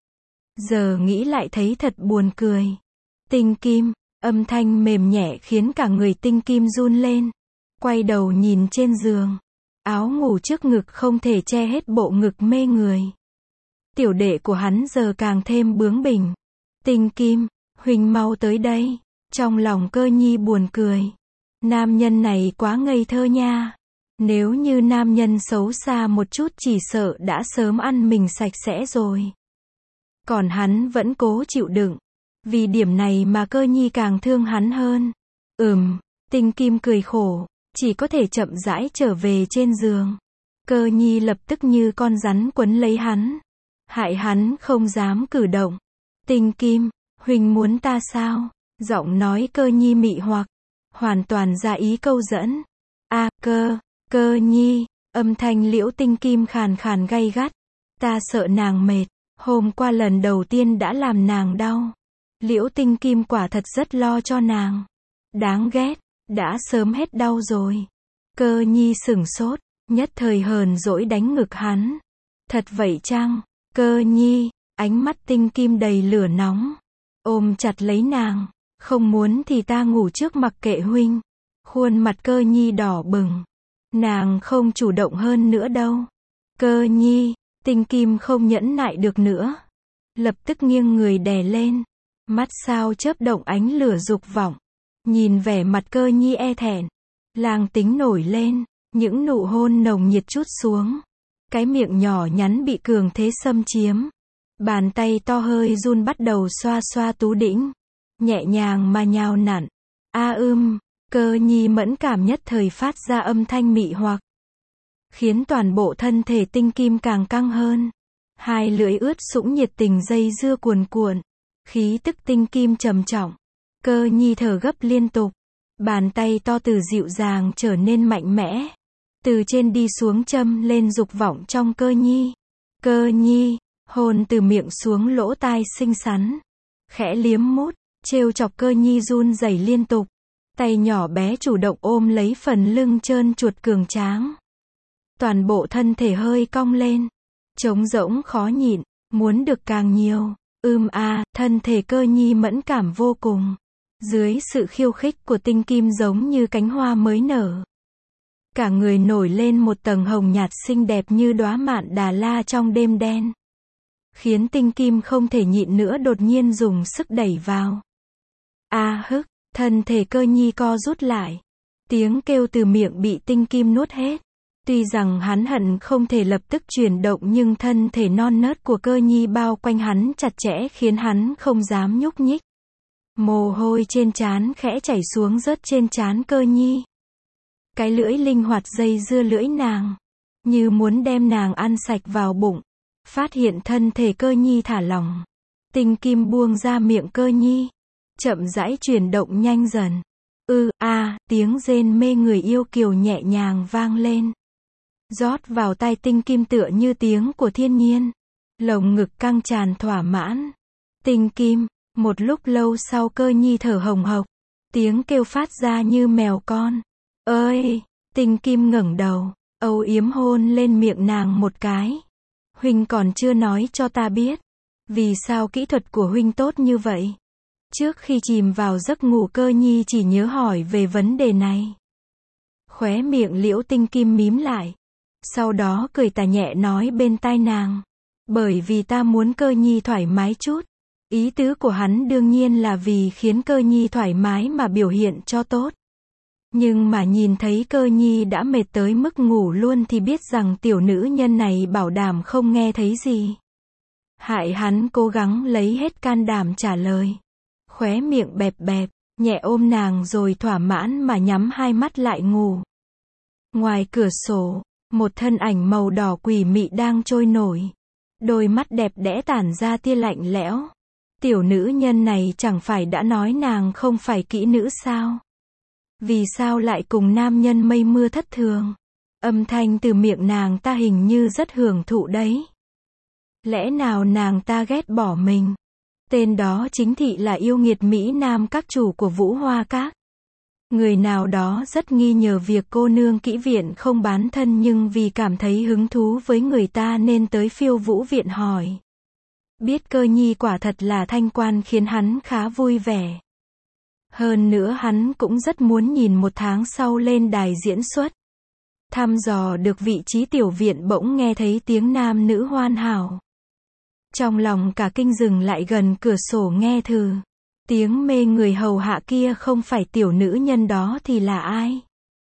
Giờ nghĩ lại thấy thật buồn cười. Tinh Kim, âm thanh mềm nhẹ khiến cả người Tinh Kim run lên. Quay đầu nhìn trên giường. Áo ngủ trước ngực không thể che hết bộ ngực mê người. Tiểu đệ của hắn giờ càng thêm bướng bỉnh. Tinh Kim, huynh mau tới đây. Trong lòng Cơ Nhi buồn cười. Nam nhân này quá ngây thơ nha. Nếu như nam nhân xấu xa một chút chỉ sợ đã sớm ăn mình sạch sẽ rồi. Còn hắn vẫn cố chịu đựng. Vì điểm này mà Cơ Nhi càng thương hắn hơn. Tinh Kim cười khổ. Chỉ có thể chậm rãi trở về trên giường. Cơ Nhi lập tức như con rắn quấn lấy hắn. Hại hắn không dám cử động. Tinh Kim, huynh muốn ta sao? Giọng nói Cơ Nhi mị hoặc. Hoàn toàn ra ý câu dẫn. Cơ Nhi, âm thanh Liễu Tinh Kim khàn khàn gay gắt. Ta sợ nàng mệt. Hôm qua lần đầu tiên đã làm nàng đau. Liễu Tinh Kim quả thật rất lo cho nàng. Đáng ghét. Đã sớm hết đau rồi. Cơ Nhi sửng sốt, nhất thời hờn dỗi đánh ngực hắn. Thật vậy chăng? Cơ Nhi, ánh mắt Tinh Kim đầy lửa nóng. Ôm chặt lấy nàng. Không muốn thì ta ngủ trước mặc kệ huynh. Khuôn mặt Cơ Nhi đỏ bừng. Nàng không chủ động hơn nữa đâu. Cơ Nhi, Tinh Kim không nhẫn nại được nữa. Lập tức nghiêng người đè lên. Mắt sao chớp động ánh lửa dục vọng. Nhìn vẻ mặt Cơ Nhi e thẹn. Lang tính nổi lên. Những nụ hôn nồng nhiệt trút xuống. Cái miệng nhỏ nhắn bị cường thế xâm chiếm. Bàn tay to hơi run bắt đầu xoa xoa tú đĩnh. Nhẹ nhàng mà nhào nặn. Cơ Nhi mẫn cảm nhất thời phát ra âm thanh mị hoặc. Khiến toàn bộ thân thể Tinh Kim càng căng hơn. Hai lưỡi ướt sũng nhiệt tình dây dưa cuồn cuộn. Khí tức Tinh Kim trầm trọng. Cơ Nhi thở gấp liên tục. Bàn tay to từ dịu dàng trở nên mạnh mẽ. Từ trên đi xuống châm lên dục vọng trong Cơ Nhi. Cơ Nhi, hôn từ miệng xuống lỗ tai xinh xắn. Khẽ liếm mút, trêu chọc Cơ Nhi run rẩy liên tục. Tay nhỏ bé chủ động ôm lấy phần lưng trơn chuột cường tráng. Toàn bộ thân thể hơi cong lên. Trống rỗng khó nhịn, muốn được càng nhiều. Thân thể Cơ Nhi mẫn cảm vô cùng. Dưới sự khiêu khích của Tinh Kim giống như cánh hoa mới nở. Cả người nổi lên một tầng hồng nhạt xinh đẹp như đóa mạn Đà La trong đêm đen. Khiến Tinh Kim không thể nhịn nữa đột nhiên dùng sức đẩy vào. Thân thể Cơ Nhi co rút lại. Tiếng kêu từ miệng bị Tinh Kim nuốt hết. Tuy rằng hắn hận không thể lập tức chuyển động nhưng thân thể non nớt của Cơ Nhi bao quanh hắn chặt chẽ khiến hắn không dám nhúc nhích. Mồ hôi trên trán khẽ chảy xuống rớt trên trán Cơ Nhi. Cái lưỡi linh hoạt dây dưa lưỡi nàng. Như muốn đem nàng ăn sạch vào bụng. Phát hiện thân thể Cơ Nhi thả lỏng. Tinh Kim buông ra miệng Cơ Nhi. Chậm rãi chuyển động nhanh dần. Tiếng rên mê người yêu kiều nhẹ nhàng vang lên. Rót vào tai Tinh Kim tựa như tiếng của thiên nhiên. Lồng ngực căng tràn thỏa mãn. Tinh Kim, một lúc lâu sau Cơ Nhi thở hồng hộc. Tiếng kêu phát ra như mèo con. Ơi! Tinh Kim ngẩng đầu, âu yếm hôn lên miệng nàng một cái. Huynh còn chưa nói cho ta biết. Vì sao kỹ thuật của huynh tốt như vậy? Trước khi chìm vào giấc ngủ Cơ Nhi chỉ nhớ hỏi về vấn đề này. Khóe miệng Liễu Tinh Kim mím lại. Sau đó cười tà nhẹ nói bên tai nàng. Bởi vì ta muốn Cơ Nhi thoải mái chút. Ý tứ của hắn đương nhiên là vì khiến Cơ Nhi thoải mái mà biểu hiện cho tốt. Nhưng mà nhìn thấy Cơ Nhi đã mệt tới mức ngủ luôn thì biết rằng tiểu nữ nhân này bảo đảm không nghe thấy gì. Hại hắn cố gắng lấy hết can đảm trả lời. Khóe miệng bẹp bẹp, nhẹ ôm nàng rồi thỏa mãn mà nhắm hai mắt lại ngủ. Ngoài cửa sổ, một thân ảnh màu đỏ quỷ mị đang trôi nổi. Đôi mắt đẹp đẽ tản ra tia lạnh lẽo. Tiểu nữ nhân này chẳng phải đã nói nàng không phải kỹ nữ sao? Vì sao lại cùng nam nhân mây mưa thất thường? Âm thanh từ miệng nàng ta hình như rất hưởng thụ đấy. Lẽ nào nàng ta ghét bỏ mình? Tên đó chính thị là yêu nghiệt Mỹ Nam các chủ của Vũ Hoa Các. Người nào đó rất nghi ngờ việc cô nương kỹ viện không bán thân nhưng vì cảm thấy hứng thú với người ta nên tới Phiêu Vũ viện hỏi. Biết Cơ Nhi quả thật là thanh quan khiến hắn khá vui vẻ. Hơn nữa hắn cũng rất muốn nhìn một tháng sau lên đài diễn xuất. Thăm dò được vị trí tiểu viện bỗng nghe thấy tiếng nam nữ hoàn hảo. Trong lòng cả kinh dừng lại gần cửa sổ nghe thử. Tiếng mê người hầu hạ kia không phải tiểu nữ nhân đó thì là ai?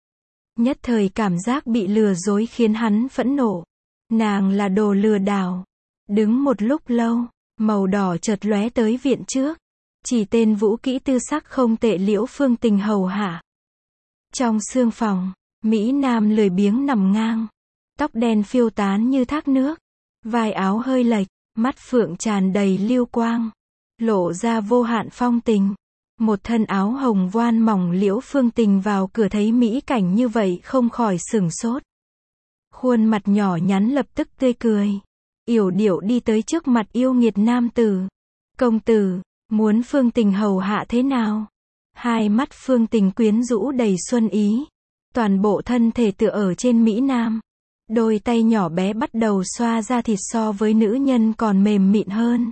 Nhất thời cảm giác bị lừa dối khiến hắn phẫn nộ. Nàng là đồ lừa đảo. Đứng một lúc lâu, màu đỏ chợt lóe tới viện trước. Chỉ tên vũ kỹ tư sắc không tệ Liễu Phương Tình hầu hạ. Trong sương phòng, Mỹ Nam lười biếng nằm ngang. Tóc đen phiêu tán như thác nước. Vai áo hơi lệch, mắt phượng tràn đầy lưu quang. Lộ ra vô hạn phong tình. Một thân áo hồng voan mỏng Liễu Phương Tình vào cửa thấy mỹ cảnh như vậy không khỏi sửng sốt. Khuôn mặt nhỏ nhắn lập tức tươi cười. Yểu điệu đi tới trước mặt yêu nghiệt nam tử. Công tử, muốn Phương Tình hầu hạ thế nào? Hai mắt Phương Tình quyến rũ đầy xuân ý. Toàn bộ thân thể tựa ở trên Mỹ Nam. Đôi tay nhỏ bé bắt đầu xoa ra thịt so với nữ nhân còn mềm mịn hơn.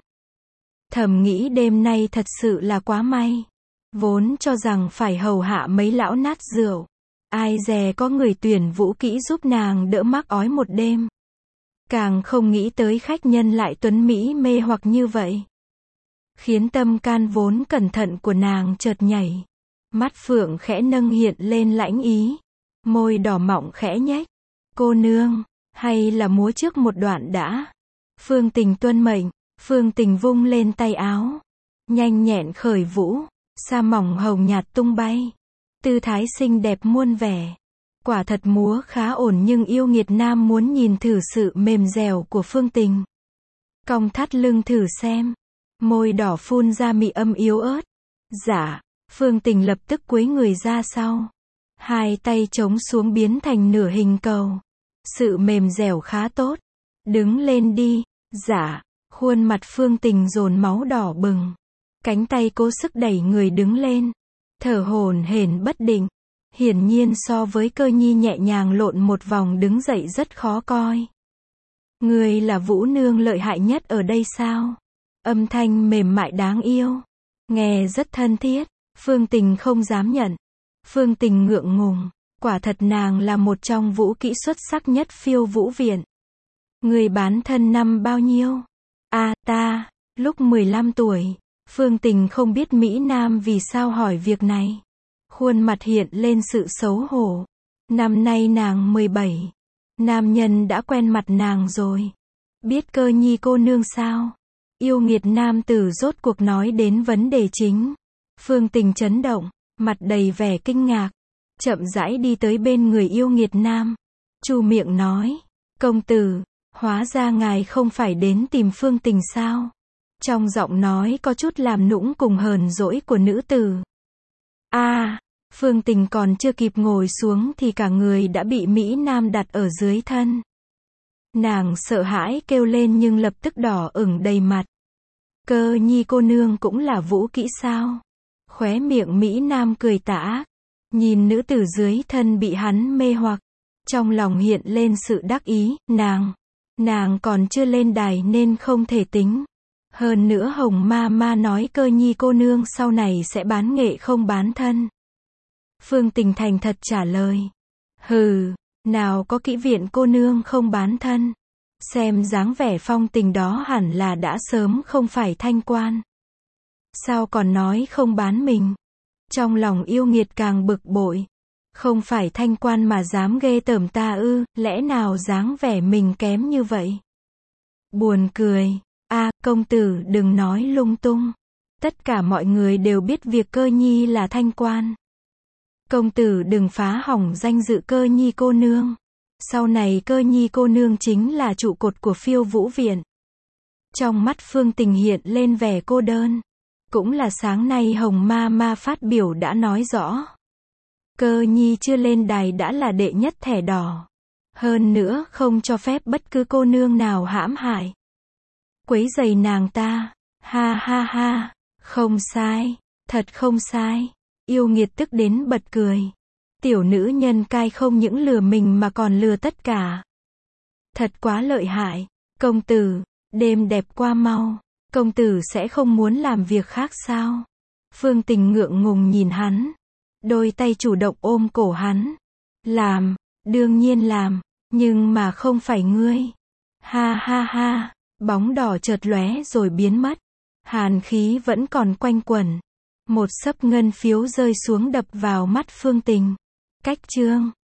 Thầm nghĩ đêm nay thật sự là quá may. Vốn cho rằng phải hầu hạ mấy lão nát rượu. Ai dè có người tuyển vũ kỹ giúp nàng đỡ mắc ói một đêm. Càng không nghĩ tới khách nhân lại tuấn mỹ mê hoặc như vậy. Khiến tâm can vốn cẩn thận của nàng chợt nhảy. Mắt phượng khẽ nâng hiện lên lãnh ý. Môi đỏ mọng khẽ nhếch. Cô nương, hay là múa trước một đoạn đã? Phương Tình tuân mệnh. Phương Tình vung lên tay áo. Nhanh nhẹn khởi vũ. Sa mỏng hồng nhạt tung bay. Tư thái xinh đẹp muôn vẻ. Quả thật múa khá ổn nhưng yêu nghiệt nam muốn nhìn thử sự mềm dẻo của Phương Tình. Cong thắt lưng thử xem. Môi đỏ phun ra mị âm yếu ớt. Dạ. Phương Tình lập tức cúi người ra sau. Hai tay chống xuống biến thành nửa hình cầu. Sự mềm dẻo khá tốt. Đứng lên đi. Dạ. Khuôn mặt Phương Tình dồn máu đỏ bừng. Cánh tay cố sức đẩy người đứng lên. Thở hổn hển bất định. Hiển nhiên so với Cơ Nhi nhẹ nhàng lộn một vòng đứng dậy rất khó coi. Người là Vũ nương lợi hại nhất ở đây sao? Âm thanh mềm mại đáng yêu. Nghe rất thân thiết. Phương Tình không dám nhận. Phương Tình ngượng ngùng. Quả thật nàng là một trong vũ kỹ xuất sắc nhất Phiêu Vũ viện. Người bán thân năm bao nhiêu? Ta, lúc 15 tuổi. Phương Tình không biết Mỹ Nam vì sao hỏi việc này. Khuôn mặt hiện lên sự xấu hổ. Năm nay nàng 17. Nam nhân đã quen mặt nàng rồi. Biết Cơ Nhi cô nương sao? Yêu nghiệt nam tử rốt cuộc nói đến vấn đề chính. Phương Tình chấn động, mặt đầy vẻ kinh ngạc. Chậm rãi đi tới bên người yêu nghiệt nam. Chu miệng nói. Công tử, hóa ra ngài không phải đến tìm Phương Tình sao? Trong giọng nói có chút làm nũng cùng hờn dỗi của nữ tử. Phương Tình còn chưa kịp ngồi xuống thì cả người đã bị Mỹ Nam đặt ở dưới thân. Nàng sợ hãi kêu lên nhưng lập tức đỏ ửng đầy mặt. Cơ Nhi cô nương cũng là vũ kỹ sao? Khóe miệng Mỹ Nam cười tà ác, nhìn nữ tử dưới thân bị hắn mê hoặc, trong lòng hiện lên sự đắc ý, nàng còn chưa lên đài nên không thể tính. Hơn nữa Hồng Ma Ma nói Cơ Nhi cô nương sau này sẽ bán nghệ không bán thân. Phương Tình thành thật trả lời. Hừ, nào có kỹ viện cô nương không bán thân. Xem dáng vẻ phong tình đó hẳn là đã sớm không phải thanh quan. Sao còn nói không bán mình? Trong lòng yêu nghiệt càng bực bội. Không phải thanh quan mà dám ghê tởm ta ư, lẽ nào dáng vẻ mình kém như vậy? Buồn cười. Công tử đừng nói lung tung. Tất cả mọi người đều biết việc Cơ Nhi là thanh quan. Công tử đừng phá hỏng danh dự Cơ Nhi cô nương. Sau này Cơ Nhi cô nương chính là trụ cột của Phiêu Vũ Viện. Trong mắt Phương Tình hiện lên vẻ cô đơn. Cũng là sáng nay Hồng Ma Ma phát biểu đã nói rõ. Cơ Nhi chưa lên đài đã là đệ nhất thẻ đỏ. Hơn nữa không cho phép bất cứ cô nương nào hãm hại, quấy rầy nàng ta. Ha ha ha, không sai, thật không sai. Yêu nghiệt tức đến bật cười. Tiểu nữ nhân cai không những lừa mình mà còn lừa tất cả. Thật quá lợi hại. Công tử, đêm đẹp qua mau. Công tử sẽ không muốn làm việc khác sao? Phương Tình ngượng ngùng nhìn hắn. Đôi tay chủ động ôm cổ hắn. Làm, đương nhiên làm, nhưng mà không phải ngươi. Ha ha ha, bóng đỏ chợt lóe rồi biến mất. Hàn khí vẫn còn quanh quẩn. Một xấp ngân phiếu rơi xuống đập vào mắt Phương Tình. Cách chương